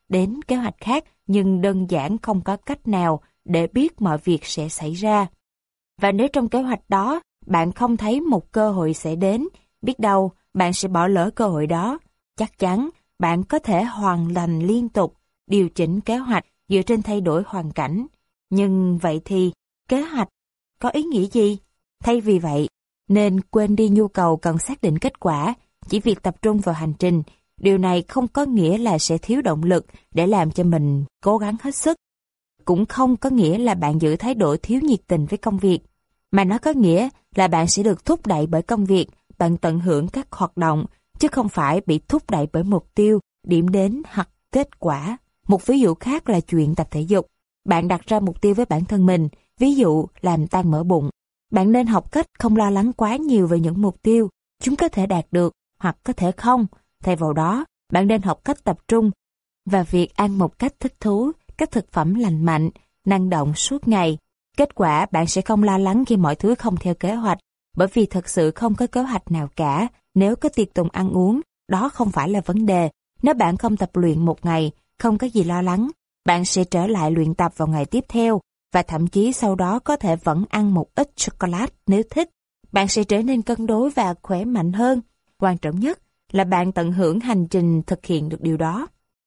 đến kế hoạch khác, nhưng đơn giản không có cách nào để biết mọi việc sẽ xảy ra. Và nếu trong kế hoạch đó, bạn không thấy một cơ hội sẽ đến, biết đâu bạn sẽ bỏ lỡ cơ hội đó. Chắc chắn bạn có thể hoàn thành liên tục, điều chỉnh kế hoạch dựa trên thay đổi hoàn cảnh. Nhưng vậy thì, kế hoạch có ý nghĩa gì? Thay vì vậy, nên quên đi nhu cầu cần xác định kết quả, chỉ việc tập trung vào hành trình. Điều này không có nghĩa là sẽ thiếu động lực để làm cho mình cố gắng hết sức. Cũng không có nghĩa là bạn giữ thái độ thiếu nhiệt tình với công việc, mà nó có nghĩa là bạn sẽ được thúc đẩy bởi công việc, bạn tận hưởng các hoạt động, chứ không phải bị thúc đẩy bởi mục tiêu, điểm đến hoặc kết quả. Một ví dụ khác là chuyện tập thể dục. Bạn đặt ra mục tiêu với bản thân mình, ví dụ làm tăng mỡ bụng. Bạn nên học cách không lo lắng quá nhiều về những mục tiêu, chúng có thể đạt được hoặc có thể không. Thay vào đó, bạn nên học cách tập trung và việc ăn một cách thích thú, các thực phẩm lành mạnh, năng động suốt ngày. Kết quả bạn sẽ không lo lắng khi mọi thứ không theo kế hoạch, bởi vì thật sự không có kế hoạch nào cả. Nếu có tiệc tùng ăn uống, đó không phải là vấn đề. Nếu bạn không tập luyện một ngày, không có gì lo lắng, bạn sẽ trở lại luyện tập vào ngày tiếp theo, và thậm chí sau đó có thể vẫn ăn một ít chocolate nếu thích. Bạn sẽ trở nên cân đối và khỏe mạnh hơn. Quan trọng nhất là bạn tận hưởng hành trình thực hiện được điều đó.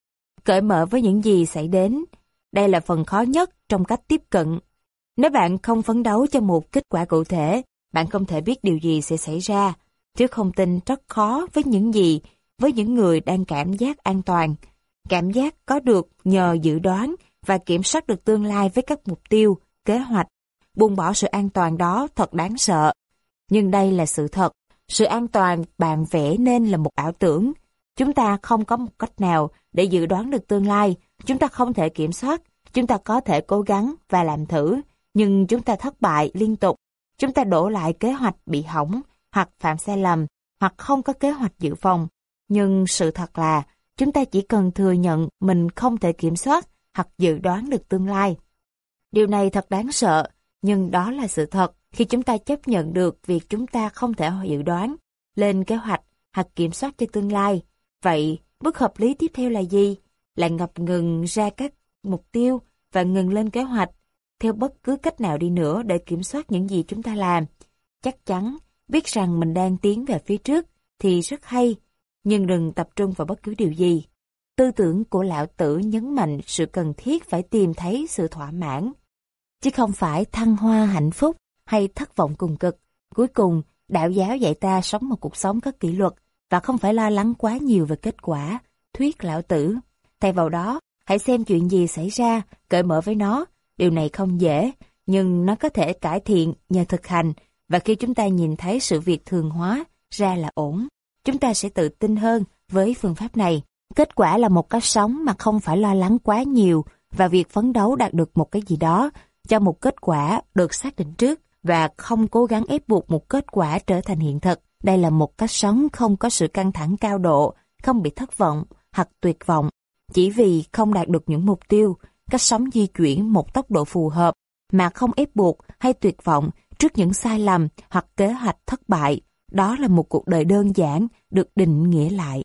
Cởi mở với những gì xảy đến. Đây là phần khó nhất trong cách tiếp cận. Nếu bạn không phấn đấu cho một kết quả cụ thể, bạn không thể biết điều gì sẽ xảy ra. Thuyết không tin rất khó với những gì, với những người đang cảm giác an toàn. Cảm giác có được nhờ dự đoán và kiểm soát được tương lai với các mục tiêu, kế hoạch. Buông bỏ sự an toàn đó thật đáng sợ. Nhưng đây là sự thật. Sự an toàn bạn vẽ nên là một ảo tưởng. Chúng ta không có một cách nào để dự đoán được tương lai. Chúng ta không thể kiểm soát. Chúng ta có thể cố gắng và làm thử, nhưng chúng ta thất bại liên tục. Chúng ta đổ lại kế hoạch bị hỏng, hoặc phạm sai lầm, hoặc không có kế hoạch dự phòng. Nhưng sự thật là, chúng ta chỉ cần thừa nhận mình không thể kiểm soát hoặc dự đoán được tương lai. Điều này thật đáng sợ, nhưng đó là sự thật khi chúng ta chấp nhận được việc chúng ta không thể dự đoán, lên kế hoạch hoặc kiểm soát cho tương lai. Vậy, bước hợp lý tiếp theo là gì? Là ngập ngừng ra các mục tiêu và ngừng lên kế hoạch, theo bất cứ cách nào đi nữa để kiểm soát những gì chúng ta làm. Chắc chắn, biết rằng mình đang tiến về phía trước thì rất hay, nhưng đừng tập trung vào bất cứ điều gì. Tư tưởng của lão tử nhấn mạnh sự cần thiết phải tìm thấy sự thỏa mãn, chứ không phải thăng hoa hạnh phúc hay thất vọng cùng cực. Cuối cùng, đạo giáo dạy ta sống một cuộc sống có kỷ luật và không phải lo lắng quá nhiều về kết quả, thuyết lão tử. Thay vào đó, hãy xem chuyện gì xảy ra, cởi mở với nó. Điều này không dễ, nhưng nó có thể cải thiện nhờ thực hành, và khi chúng ta nhìn thấy sự việc thường hóa ra là ổn, chúng ta sẽ tự tin hơn với phương pháp này. Kết quả là một cách sống mà không phải lo lắng quá nhiều, và việc phấn đấu đạt được một cái gì đó cho một kết quả được xác định trước, và không cố gắng ép buộc một kết quả trở thành hiện thực. Đây là một cách sống không có sự căng thẳng cao độ, không bị thất vọng hoặc tuyệt vọng chỉ vì không đạt được những mục tiêu. Cách sống di chuyển một tốc độ phù hợp mà không ép buộc hay tuyệt vọng trước những sai lầm hoặc kế hoạch thất bại. Đó là một cuộc đời đơn giản được định nghĩa lại.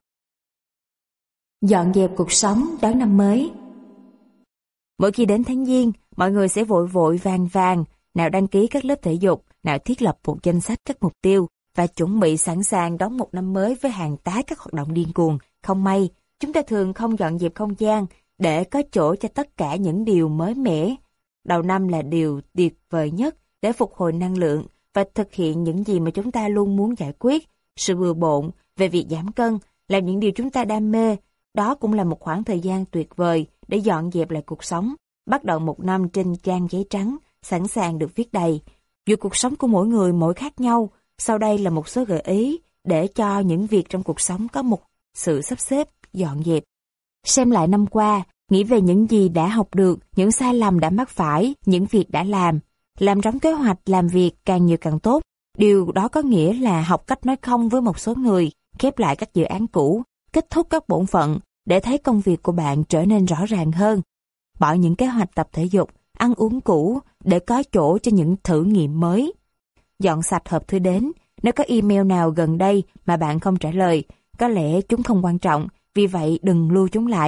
Dọn dẹp cuộc sống đón năm mới. Mỗi khi đến tháng Giêng, mọi người sẽ vội vội vàng vàng, nào đăng ký các lớp thể dục, nào thiết lập một danh sách các mục tiêu và chuẩn bị sẵn sàng đón một năm mới với hàng tá các hoạt động điên cuồng. Không may, chúng ta thường không dọn dẹp không gian để có chỗ cho tất cả những điều mới mẻ. Đầu năm là điều tuyệt vời nhất để phục hồi năng lượng và thực hiện những gì mà chúng ta luôn muốn giải quyết. Sự bừa bộn về việc giảm cân, làm những điều chúng ta đam mê, đó cũng là một khoảng thời gian tuyệt vời để dọn dẹp lại cuộc sống. Bắt đầu một năm trên trang giấy trắng, sẵn sàng được viết đầy. Dù cuộc sống của mỗi người mỗi khác nhau, sau đây là một số gợi ý để cho những việc trong cuộc sống có một sự sắp xếp, dọn dẹp. Xem lại năm qua, nghĩ về những gì đã học được, những sai lầm đã mắc phải, những việc đã làm. Làm rống kế hoạch làm việc càng nhiều càng tốt. Điều đó có nghĩa là học cách nói không với một số người, khép lại các dự án cũ, kết thúc các bổn phận để thấy công việc của bạn trở nên rõ ràng hơn. Bỏ những kế hoạch tập thể dục, ăn uống cũ để có chỗ cho những thử nghiệm mới. Dọn sạch hộp thư đến. Nếu có email nào gần đây mà bạn không trả lời, có lẽ chúng không quan trọng, vì vậy đừng lưu chúng lại.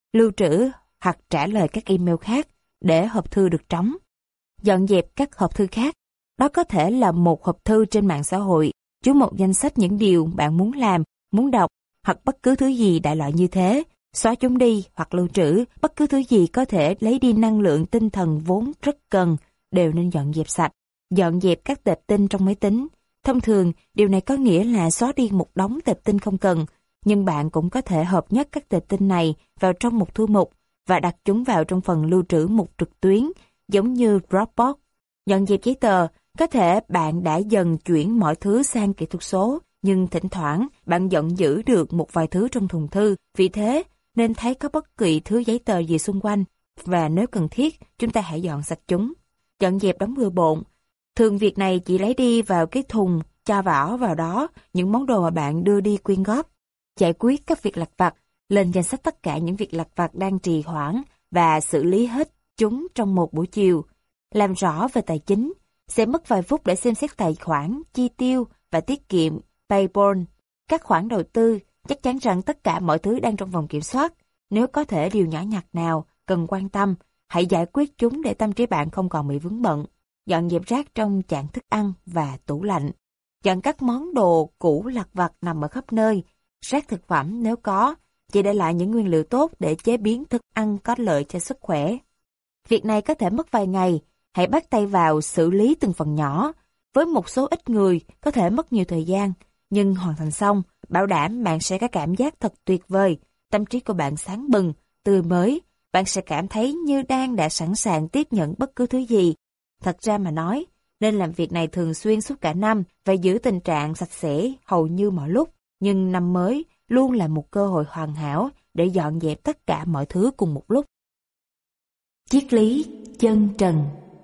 lưu trữ hoặc trả lời các email khác để hộp thư được trống. Dọn dẹp các hộp thư khác. Đó có thể là một hộp thư trên mạng xã hội, chứa một danh sách những điều bạn muốn làm, muốn đọc, hoặc bất cứ thứ gì đại loại như thế. Xóa chúng đi hoặc lưu trữ, bất cứ thứ gì có thể lấy đi năng lượng tinh thần vốn rất cần, đều nên dọn dẹp sạch. Dọn dẹp các tệp tin trong máy tính. Thông thường, điều này có nghĩa là xóa đi một đống tệp tin không cần, nhưng bạn cũng có thể hợp nhất các tệp tin này vào trong một thư mục và đặt chúng vào trong phần lưu trữ mục trực tuyến, giống như Dropbox. Dọn dẹp giấy tờ, có thể bạn đã dần chuyển mọi thứ sang kỹ thuật số, nhưng thỉnh thoảng bạn vẫn giữ được một vài thứ trong thùng thư, vì thế nên thấy có bất kỳ thứ giấy tờ gì xung quanh, và nếu cần thiết, chúng ta hãy dọn sạch chúng. Dọn dẹp đống bừa bộn. Thường việc này chỉ lấy đi vào cái thùng, cho vào vào đó những món đồ mà bạn đưa đi quyên góp. Giải quyết các việc lặt vặt, lên danh sách tất cả những việc lặt vặt đang trì hoãn và xử lý hết chúng trong một buổi chiều. Làm rõ về tài chính, sẽ mất vài phút để xem xét tài khoản, chi tiêu và tiết kiệm, PayPal, các khoản đầu tư, chắc chắn rằng tất cả mọi thứ đang trong vòng kiểm soát. Nếu có thể điều nhỏ nhặt nào cần quan tâm, hãy giải quyết chúng để tâm trí bạn không còn bị vướng bận. Dọn dẹp rác trong chạn thức ăn và tủ lạnh. Dọn các món đồ cũ lặt vặt nằm ở khắp nơi. Rác thực phẩm nếu có, chỉ để lại những nguyên liệu tốt để chế biến thức ăn có lợi cho sức khỏe. Việc này có thể mất vài ngày. Hãy bắt tay vào xử lý từng phần nhỏ. Với một số ít người có thể mất nhiều thời gian, nhưng hoàn thành xong, bảo đảm bạn sẽ có cảm giác thật tuyệt vời. Tâm trí của bạn sáng bừng, tươi mới. Bạn sẽ cảm thấy như đang đã sẵn sàng tiếp nhận bất cứ thứ gì. Thật ra mà nói, nên làm việc này thường xuyên suốt cả năm và giữ tình trạng sạch sẽ hầu như mọi lúc. Nhưng năm mới luôn là một cơ hội hoàn hảo để dọn dẹp tất cả mọi thứ cùng một lúc. Triết lý chân trần.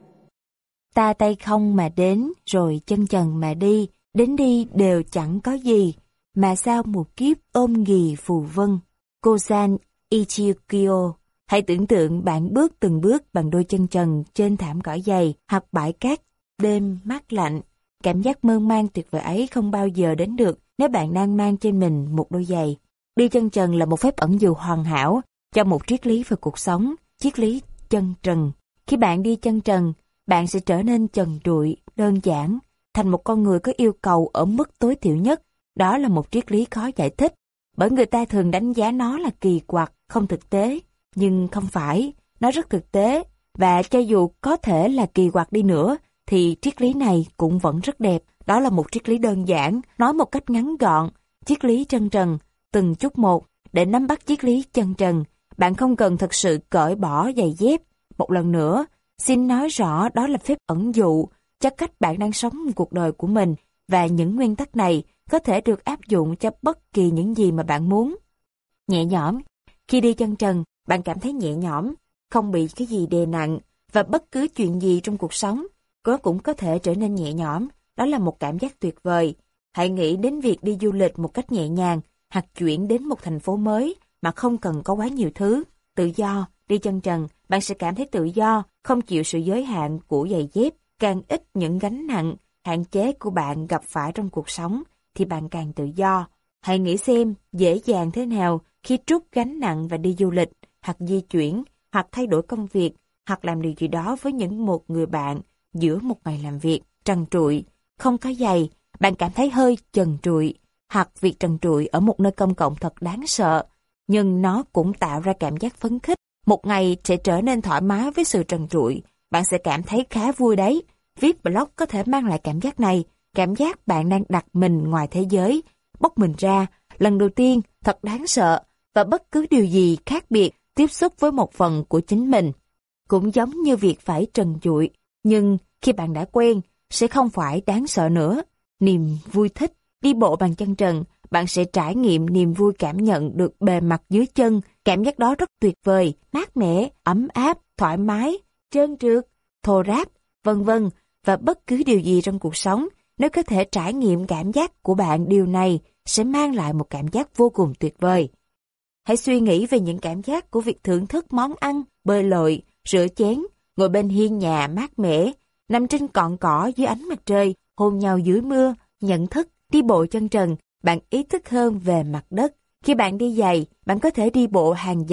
Ta tay không mà đến, rồi chân trần mà đi, đến đi đều chẳng có gì, mà sao một kiếp ôm ghì phù vân. Kozan Ichikyo. Hãy tưởng tượng bạn bước từng bước bằng đôi chân trần trên thảm cỏ dày hoặc bãi cát đêm mát lạnh. Cảm giác mơ man tuyệt vời ấy không bao giờ đến được nếu bạn đang mang trên mình một đôi giày. Đi chân trần là một phép ẩn dụ hoàn hảo cho một triết lý về cuộc sống, triết lý chân trần. Khi bạn đi chân trần, bạn sẽ trở nên trần trụi, đơn giản, thành một con người có yêu cầu ở mức tối thiểu nhất. Đó là một triết lý khó giải thích, bởi người ta thường đánh giá nó là kỳ quặc, không thực tế. Nhưng không phải, nó rất thực tế, và cho dù có thể là kỳ quặc đi nữa, thì triết lý này cũng vẫn rất đẹp. Đó là một triết lý đơn giản, nói một cách ngắn gọn, triết lý chân trần, từng chút một. Để nắm bắt triết lý chân trần, bạn không cần thật sự cởi bỏ giày dép. Một lần nữa, xin nói rõ đó là phép ẩn dụ cho cách bạn đang sống cuộc đời của mình, và những nguyên tắc này có thể được áp dụng cho bất kỳ những gì mà bạn muốn. Nhẹ nhõm. Khi đi chân trần, bạn cảm thấy nhẹ nhõm, không bị cái gì đè nặng, và bất cứ chuyện gì trong cuộc sống có cũng có thể trở nên nhẹ nhõm. Đó là một cảm giác tuyệt vời. Hãy nghĩ đến việc đi du lịch một cách nhẹ nhàng, hoặc chuyển đến một thành phố mới mà không cần có quá nhiều thứ. Tự do. Đi chân trần, bạn sẽ cảm thấy tự do, không chịu sự giới hạn của giày dép. Càng ít những gánh nặng, hạn chế của bạn gặp phải trong cuộc sống, thì bạn càng tự do. Hãy nghĩ xem dễ dàng thế nào khi trút gánh nặng và đi du lịch, hoặc di chuyển, hoặc thay đổi công việc, hoặc làm điều gì đó với những một người bạn giữa một ngày làm việc. Trần trụi, không có giày, bạn cảm thấy hơi trần trụi, hoặc việc trần trụi ở một nơi công cộng thật đáng sợ, nhưng nó cũng tạo ra cảm giác phấn khích. Một ngày sẽ trở nên thoải mái với sự trần trụi, bạn sẽ cảm thấy khá vui đấy. Viết blog có thể mang lại cảm giác này, cảm giác bạn đang đặt mình ngoài thế giới, bóc mình ra, lần đầu tiên, thật đáng sợ, và bất cứ điều gì khác biệt tiếp xúc với một phần của chính mình. Cũng giống như việc phải trần trụi, nhưng khi bạn đã quen, sẽ không phải đáng sợ nữa. Niềm vui thích, đi bộ bằng chân trần, bạn sẽ trải nghiệm niềm vui cảm nhận được bề mặt dưới chân. Cảm giác đó rất tuyệt vời, mát mẻ, ấm áp, thoải mái, trơn trượt, thô ráp, vân vân. Và bất cứ điều gì trong cuộc sống, nếu có thể trải nghiệm cảm giác của bạn, điều này sẽ mang lại một cảm giác vô cùng tuyệt vời. Hãy suy nghĩ về những cảm giác của việc thưởng thức món ăn, bơi lội, rửa chén, ngồi bên hiên nhà mát mẻ, nằm trên cọn cỏ dưới ánh mặt trời, hôn nhau dưới mưa, nhận thức, đi bộ chân trần. Bạn ý thức hơn về mặt đất. Khi bạn đi giày, bạn có thể đi bộ hàng dặm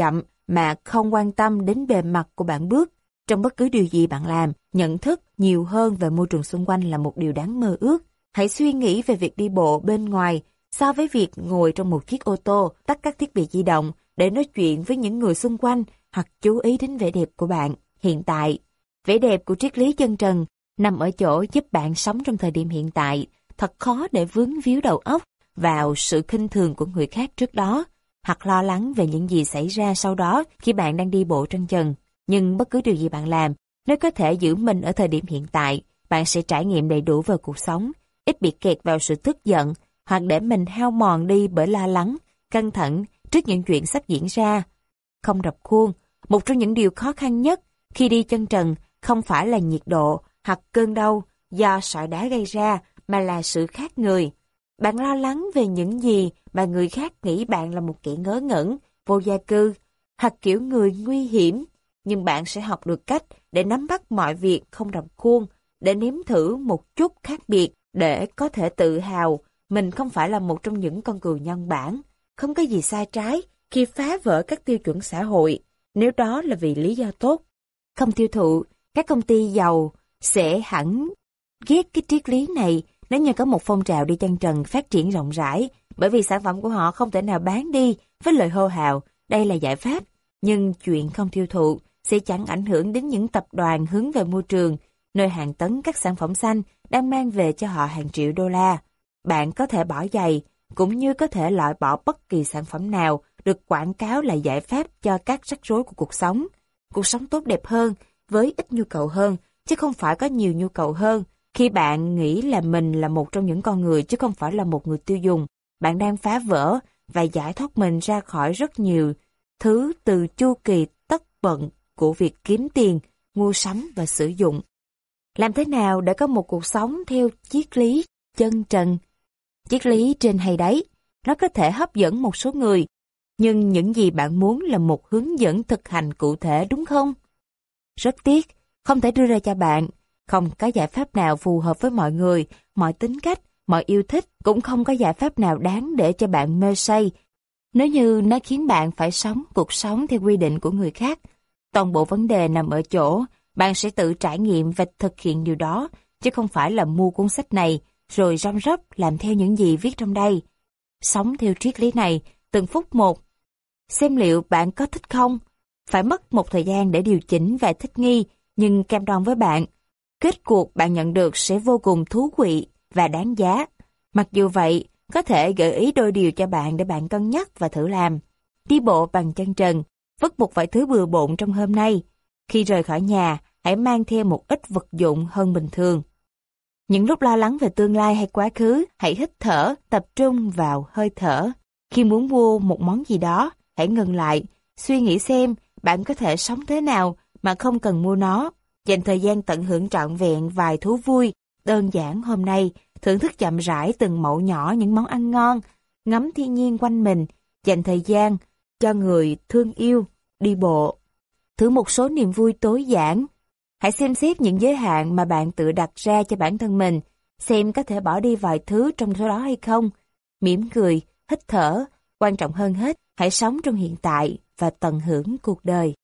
mà không quan tâm đến bề mặt của bạn bước. Trong bất cứ điều gì bạn làm, nhận thức nhiều hơn về môi trường xung quanh là một điều đáng mơ ước. Hãy suy nghĩ về việc đi bộ bên ngoài so với việc ngồi trong một chiếc ô tô, tắt các thiết bị di động để nói chuyện với những người xung quanh hoặc chú ý đến vẻ đẹp của bạn hiện tại. Vẻ đẹp của triết lý chân trần nằm ở chỗ giúp bạn sống trong thời điểm hiện tại. Thật khó để vướng víu đầu óc vào sự khinh thường của người khác trước đó, hoặc lo lắng về những gì xảy ra sau đó khi bạn đang đi bộ chân trần. Nhưng bất cứ điều gì bạn làm, nếu có thể giữ mình ở thời điểm hiện tại, bạn sẽ trải nghiệm đầy đủ về cuộc sống, ít bị kẹt vào sự tức giận, hoặc để mình hao mòn đi bởi lo lắng, căng thẳng trước những chuyện sắp diễn ra. Không rập khuôn, một trong những điều khó khăn nhất khi đi chân trần không phải là nhiệt độ hoặc cơn đau do sỏi đá gây ra, mà là sự khác người. Bạn lo lắng về những gì mà người khác nghĩ bạn là một kẻ ngớ ngẩn, vô gia cư, hoặc kiểu người nguy hiểm. Nhưng bạn sẽ học được cách để nắm bắt mọi việc không rập khuôn, để nếm thử một chút khác biệt, để có thể tự hào mình không phải là một trong những con cừu nhân bản. Không có gì sai trái khi phá vỡ các tiêu chuẩn xã hội, nếu đó là vì lý do tốt. Không tiêu thụ, các công ty giàu sẽ hẳn ghét cái triết lý này nếu như có một phong trào đi chân trần phát triển rộng rãi, bởi vì sản phẩm của họ không thể nào bán đi với lời hô hào, đây là giải pháp. Nhưng chuyện không tiêu thụ sẽ chẳng ảnh hưởng đến những tập đoàn hướng về môi trường, nơi hàng tấn các sản phẩm xanh đang mang về cho họ hàng triệu đô la. Bạn có thể bỏ giày, cũng như có thể loại bỏ bất kỳ sản phẩm nào được quảng cáo là giải pháp cho các rắc rối của cuộc sống. Cuộc sống tốt đẹp hơn, với ít nhu cầu hơn, chứ không phải có nhiều nhu cầu hơn. Khi bạn nghĩ là mình là một trong những con người chứ không phải là một người tiêu dùng, bạn đang phá vỡ và giải thoát mình ra khỏi rất nhiều thứ từ chu kỳ tất bận của việc kiếm tiền, mua sắm và sử dụng. Làm thế nào để có một cuộc sống theo triết lý chân trần? Triết lý trên hay đấy, nó có thể hấp dẫn một số người, nhưng những gì bạn muốn là một hướng dẫn thực hành cụ thể, đúng không? Rất tiếc, không thể đưa ra cho bạn. Không có giải pháp nào phù hợp với mọi người, mọi tính cách, mọi yêu thích, cũng không có giải pháp nào đáng để cho bạn mê say. Nếu như nó khiến bạn phải sống cuộc sống theo quy định của người khác, toàn bộ vấn đề nằm ở chỗ bạn sẽ tự trải nghiệm và thực hiện điều đó, chứ không phải là mua cuốn sách này rồi răm rắp làm theo những gì viết trong đây. Sống theo triết lý này từng phút một, xem liệu bạn có thích không. Phải mất một thời gian để điều chỉnh và thích nghi, nhưng cam đoan với bạn, kết cuộc bạn nhận được sẽ vô cùng thú vị và đáng giá. Mặc dù vậy, có thể gợi ý đôi điều cho bạn để bạn cân nhắc và thử làm. Đi bộ bằng chân trần, vứt một vài thứ bừa bộn trong hôm nay. Khi rời khỏi nhà, hãy mang theo một ít vật dụng hơn bình thường. Những lúc lo lắng về tương lai hay quá khứ, hãy hít thở, tập trung vào hơi thở. Khi muốn mua một món gì đó, hãy ngừng lại, suy nghĩ xem bạn có thể sống thế nào mà không cần mua nó. Dành thời gian tận hưởng trọn vẹn vài thú vui, đơn giản hôm nay, thưởng thức chậm rãi từng mẩu nhỏ những món ăn ngon, ngắm thiên nhiên quanh mình, dành thời gian cho người thương yêu, đi bộ. Thử một số niềm vui tối giản. Hãy xem xét những giới hạn mà bạn tự đặt ra cho bản thân mình, xem có thể bỏ đi vài thứ trong số đó hay không. Mỉm cười, hít thở, quan trọng hơn hết, hãy sống trong hiện tại và tận hưởng cuộc đời.